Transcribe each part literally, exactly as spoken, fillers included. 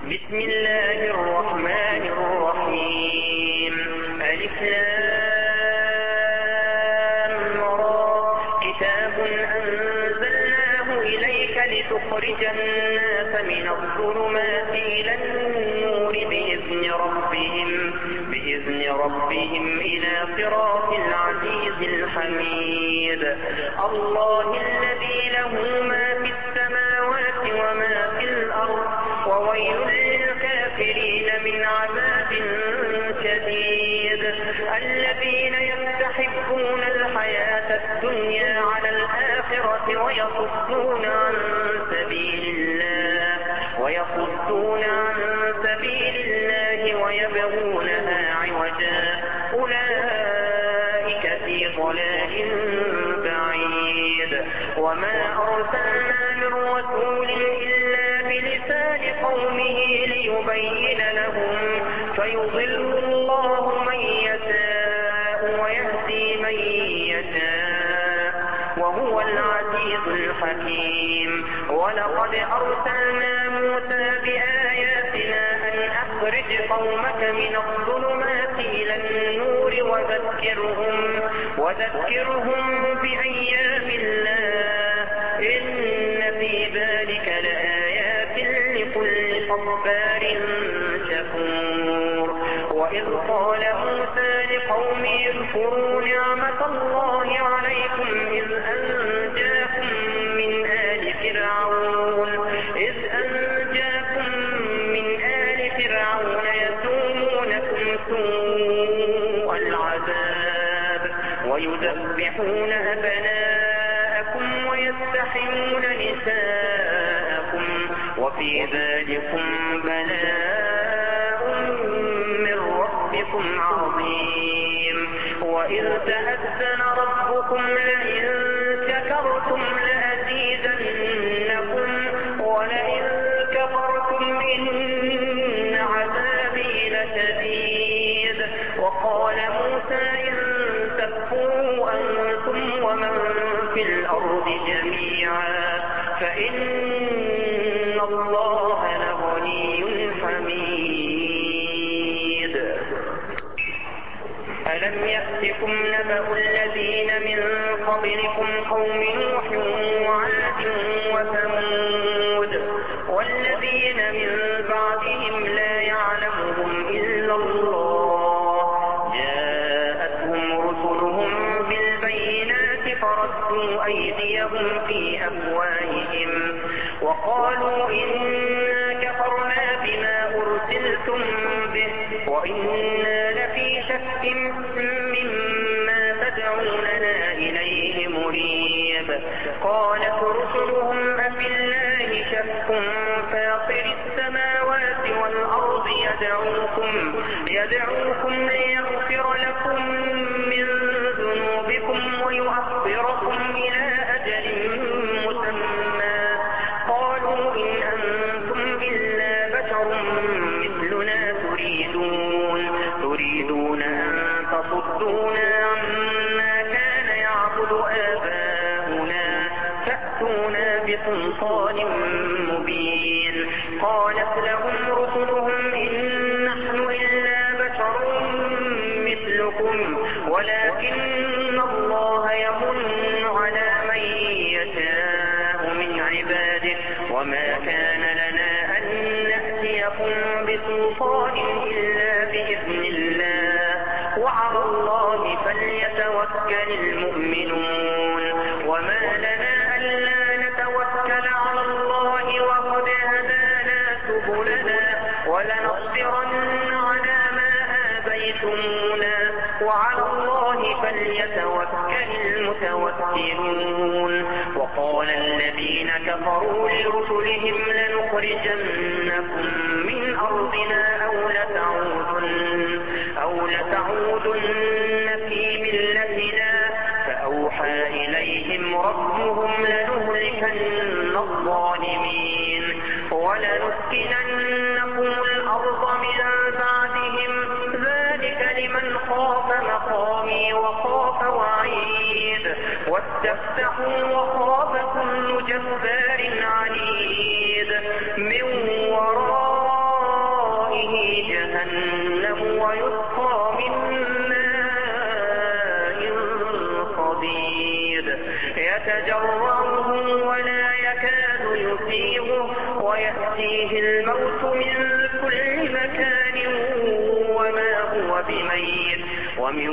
بسم الله الرحمن الرحيم. ألف لام را. كتاب أنزلناه إليك لتخرج الناس من الظلمات إلى النور بإذن ربهم بإذن ربهم إلى صراط العزيز الحميد. الله الذي له ما في السماوات وما في الأرض وويل للكافرين من عذاب شديد. الذين يستحبون الحياة الدنيا على الآخرة ويصدون عن سبيل الله ويصدون عن سبيل الله ويبغونها عوجا أولئك في ضلال بعيد. وما أرسلنا من رسول إلا بلسان قومه ليبين لهم فيضل الله من يشاء ويهدي من يشاء وهو العزيز الحكيم. ولقد أرسلنا موسى بآياتنا أن أخرج قومك من الظلمات إلى النور وذكرهم, وذكرهم بأيام الله إن في ذلك لآيات لكل صبار شكور. وإذ قال موسى لقومه اذكروا نعمة الله عليكم إذ أنجاكم من آل فرعون إذ أنجاكم من آل فرعون يسومونكم سوء العذاب ويذبحون أبناءكم ويستحيون نساءكم وفي ذلكم بلاء من ربكم عظيم. وإذ تأذن ربكم لئن شكرتم لأزيدنكم ولئن كفرتم إن عذابي لشديد. وقال موسى إن تكفروا أنتم ومن في الأرض جميعا فإن الله لغني حميد. ألم يأتكم نبأ الذين من قبلكم قوم نوح وعاد وثمود والذين من بعدهم لا يعلمهم إلا الله جاءتهم رسلهم بالبينات فردوا أيديهم في أفواههم وقالوا إنا كفرنا بما أرسلتم به وإنا لفي شك مما تدعوننا إليه مريب. قالت رسلهم أفي الله شك فاطر السماوات والأرض يدعوكم, يدعوكم ليغفر لكم من ذنوبكم ويؤخركم إلى أجل مسمى. قالوا إن أنتم إلا بشر مثلنا تريدون, تريدون أن تصدونا عما كان يعبد آباؤنا فأتونا بسلطان مبين. قالت لهم رسلهم إن نحن إلا بشر مثلكم ولكن الله يمن على من يشاء من عباده وما كان لنا أن نأتيكم بسلطان إلا بإذن الله وعلى الله فليتوكل المؤمنون. وما لنا ألا نتوكل على الله وقد هدانا سبلنا ولنصبرن على ما آذيتمونا وعلى الله فليتوكل المتوكلون. وقال الذين كفروا لرسلهم لنخرجنكم من أرضنا أو لتعودن, أو لتعودن في ملتنا فأوحى إليهم ربهم لنهلكن الظالمين ولنسكننكم الأرض من بعدهم ذلك لمن خاف مقامي وخاف وعيد واستفتحوا وخاف كل جبار عنيد من وراء يتجرعه ولا يكاد يسيغه ويأتيه الموت من كل مكان وما هو بميت ومن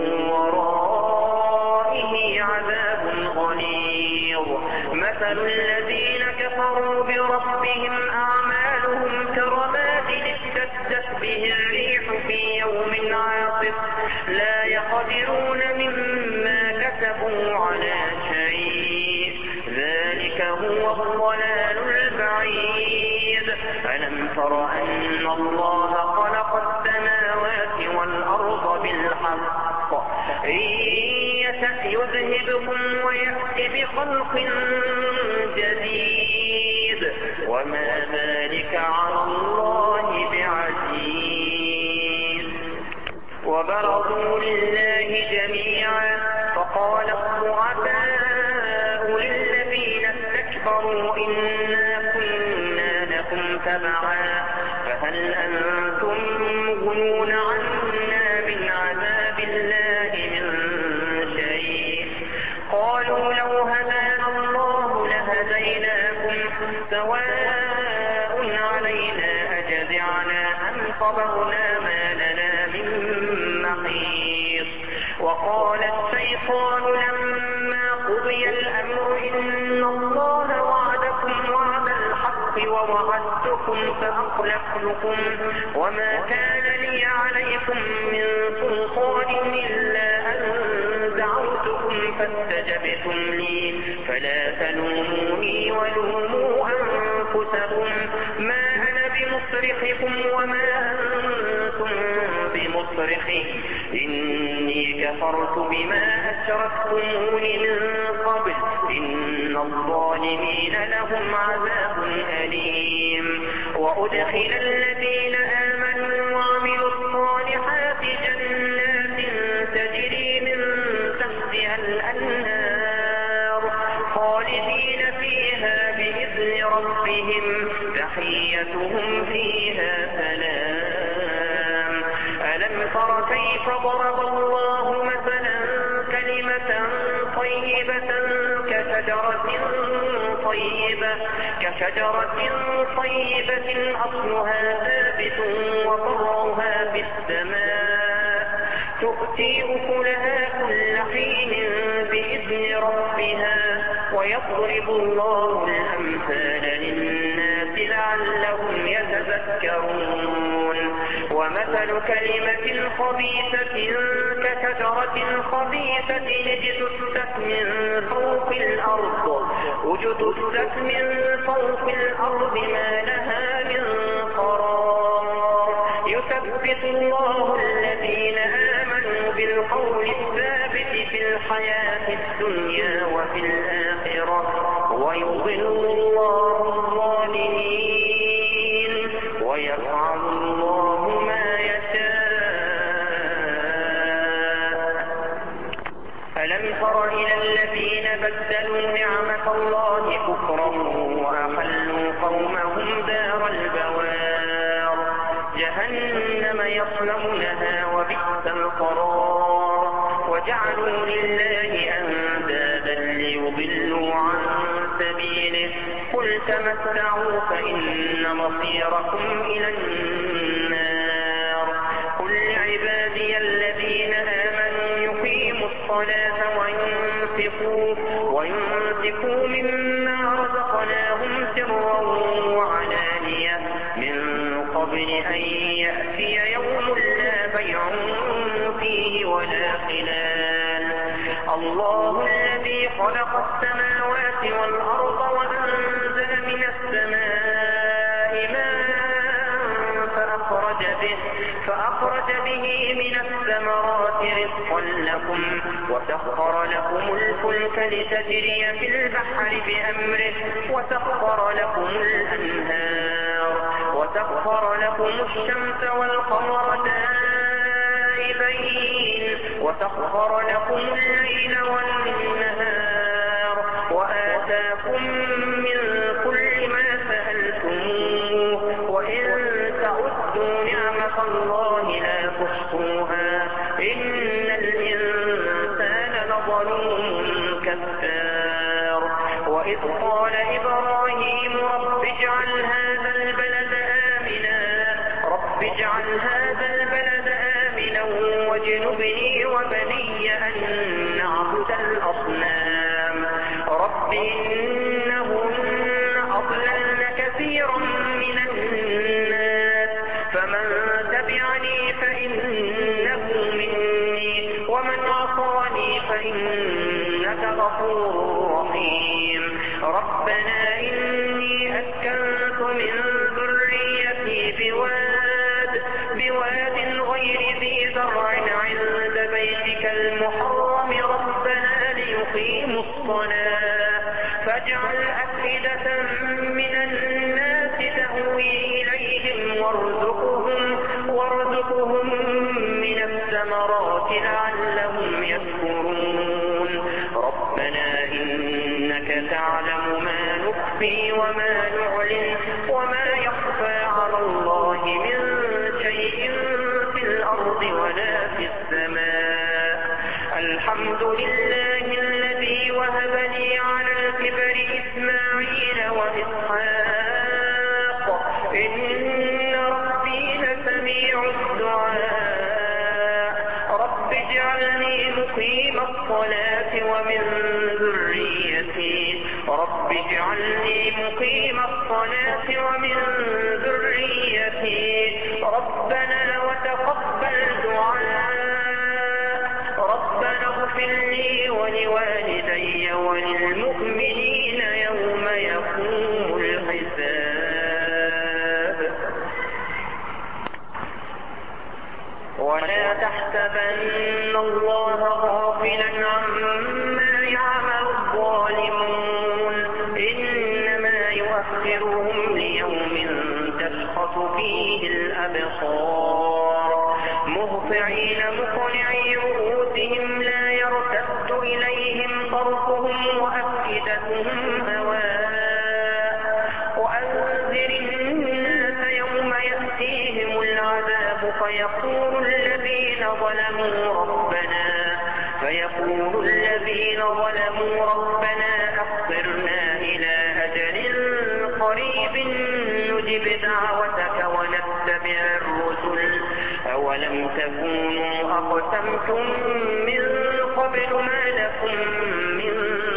ورائه عذاب غليظ. مثل الذين كفروا بربهم أعمالهم كرماد اشتدت به الريح في يوم عاصف لا يقدرون مما كسبوا على شيء ذلك هو الضلال البعيد. ألم تر أن الله خلق السماوات والأرض بالحق إن يشأ يذهبكم ويأتي بخلق جديد وما ذلك على الله بعزيز. وبرزوا لله جميعا فقال الضعفاء للذين استكبروا إنا كنا لكم تبعا فهل أنتم مغنون عنا من عذاب الله من شيء. قالوا لو هدانا الله لهديناكم سواء علينا أجزعنا أم صبرنا ما لنا من محيص. وقال الشيطان لما قضي الأمر إن الله وعدكم وعد الحق ووعدتكم فأخلفتكم وما كان لي عليكم من سلطان إلا أن دعوتكم فاستجبتم لي فلا تلوموني ولوموا أنفسكم ما أنا بمصرخكم وما أنتم بمصرخي إني كفرت بما أشركتمون من قبل إن الظالمين لهم عذاب أليم. وأدخل الذين آمنوا وعملوا الصالحات جنات تجري من تحتها الأنهار خالدين فيها بإذن ربهم تحيتهم فيها سلام. ألم تر كيف ضرب الله مثلا كلمة طيبة كشجرة طيبة كشجرة طيبة أصلها ثابت وفرعها في السماء تؤتي أكلها كل حين بإذن ربها ويضرب الله الأمثال للناس لعلهم يتذكرون. ومثل كلمة خبيثة كشجرة خبيثة اجتثت من فوق الأرض اجتثت من فوق الأرض ما لها من قرار يثبت الله الذين آمنوا بالقول الثابت في الحياة الدنيا وفي الآخرة ويضل الله الظالمين ويفعل الله ما يشاء. ألم تر إلى الذين بدلوا نعمة الله كفرا وأحلوا قومهم دار البوار جهنم يصلونها وبئس القرار وجعلوا لله أندادا ليضلوا عن سبيله قل تمتعوا فإن مصيركم إلى النار. قل لعبادي الذين آمنوا يقيموا الصلاة وينفقوا وينفقوا مما رزقناهم سرا وعلانية من قبل أن يأتي يوم لا بيع فيه ولا خلال. الله الذي خلق السماوات والأرض وأنزل من السماء ماء فأخرج به, فأخرج به من الثمرات رزقا لكم وسخر لكم الفلك لتجري في البحر بأمره وسخر لكم الأنهار وسخر لكم الشمس والقمر دائبين وسخر لكم الليل والنهار وآتاكم من كل ما سألتموه وإن تعدوا نعمة الله لا تحصوها إن الإنسان لظلوم كفار. وإذ قال إبراهيم رب اجعل هذا البلد آمنا رب اجعل هذا البلد آمنا واجنبني وبني أن نعبد الأصنام رب إنهن أضللن كثيرا من الناس فمن تبعني فإنه مني ومن عصاني فإنك غفور رحيم ربنا إني أسكنت من ذريتي بواد بواد غير ذي زرع عند بيتك المحرم ربنا ليقيموا الصلاة فاجعل أفئدة من الناس تهوي إليهم وارزقهم وارزقهم من الثمرات لعلهم يشكرون ربنا إنك تعلم ما نخفي وما نعلن وما يخفى على الله من شيء في الأرض ولا في السماء الحمد لله الذي وهب لي على الكبر إسماعيل وإسحاق إن ربي لسميع الدعاء رب اجعلني مقيم الصلاة ومن ذريتي رب اجعلني مقيم الصلاة ومن ذريتي ربنا وتقبل دعاء ربنا اغفر لي ولوالدي وللمؤمنين يوم يقوم الحساب ولا تحسبن الله غافلا عما يعمل الظالمون إنما يؤخرهم ليوم تشخص فيه الأبصار مهطعين مقنعي رؤوسهم لا يرتد إليهم طرفهم وأفئدتهم هواء وأنذر الناس يوم يأتيهم العذاب فيقول الذين ظلموا ربنا فيقول الذين ظلموا ربنا أخرنا إلى أجل قريب نجب دعوتك ونتبع الرسل أولم تكونوا أقسمتم من قبل ما لكم من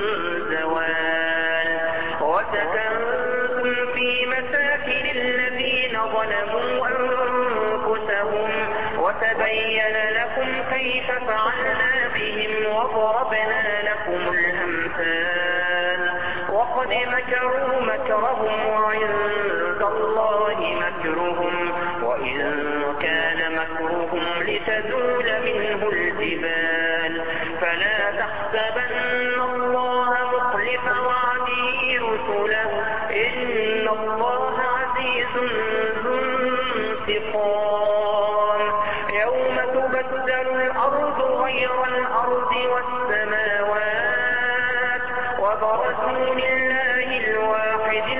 زوال وسكنتم في مساكن الذين ظلموا أنفسهم وتبين لكم كيف فعلنا بهم وضربنا لكم الأمثال وقد مكروا مكرهم وعند الله مكرهم وإن كان مكرهم لتزول منه الجبال فلا تحسبن الله مخلف وعده رسله إن الله عزيز ذو انتقام يوم تبدل الأرض غير الأرض والسماوات وبرزوا لله الواحد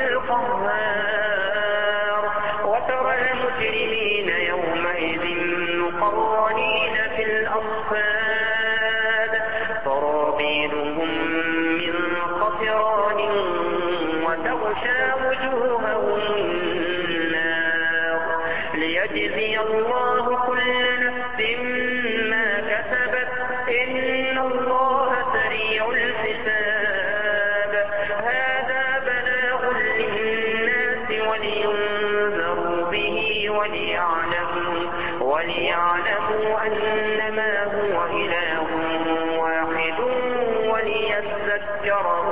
القهار وترى المجرمين يومئذ مقرنين في الأصفاد سرابيلهم من قطران وتغشى وجوههم النار ليجزي الله كل نفس ما كسبت إن الله سريع الحساب هذا بلاغ للناس ولينذروا به وليعلموا وليعلموا أنما هو إله واحد وليذكر